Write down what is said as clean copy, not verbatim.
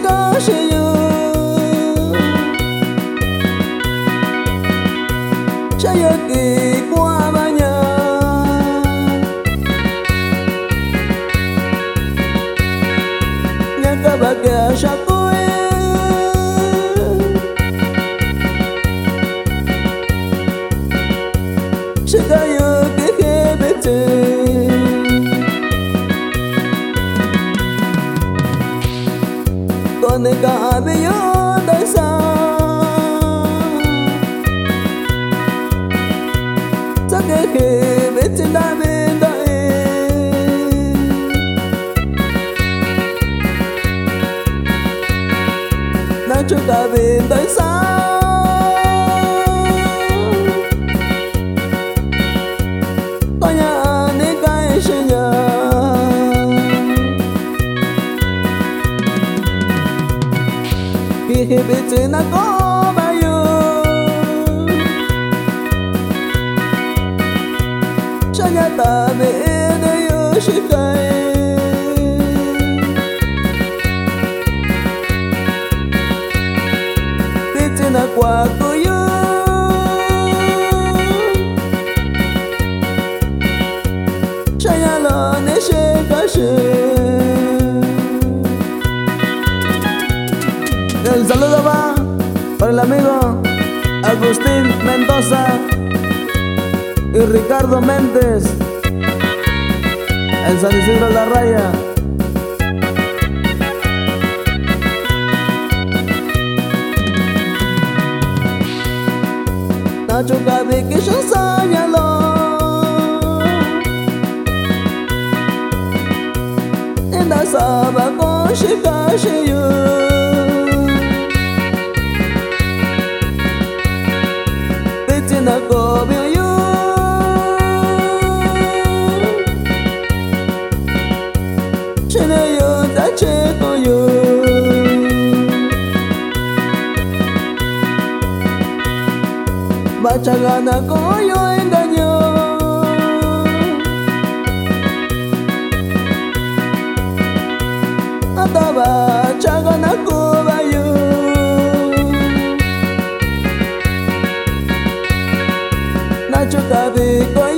shikashi Chayaki kwa banya Nyaka bagya shakui Shikayu kikibiti Kone ka abiyo daisa Sakeke biti daminda Nacho ka binda isa Tonya ani ka ishinya Kikibiti na ko bayo Shanyata me ene yoshikai Biti na kwa kuyo Shanyala ne shikashi El saludo va para el amigo Agustín Mendoza y Ricardo Méndez en San Isidro La Raya. Nacho kabi kisho sanyalo Inda saba kon shikashi yu na kobyo yu Chene yu da cheko yu Bachagana koyo engaño Ataba chagana kubayu Nacho kabi koyo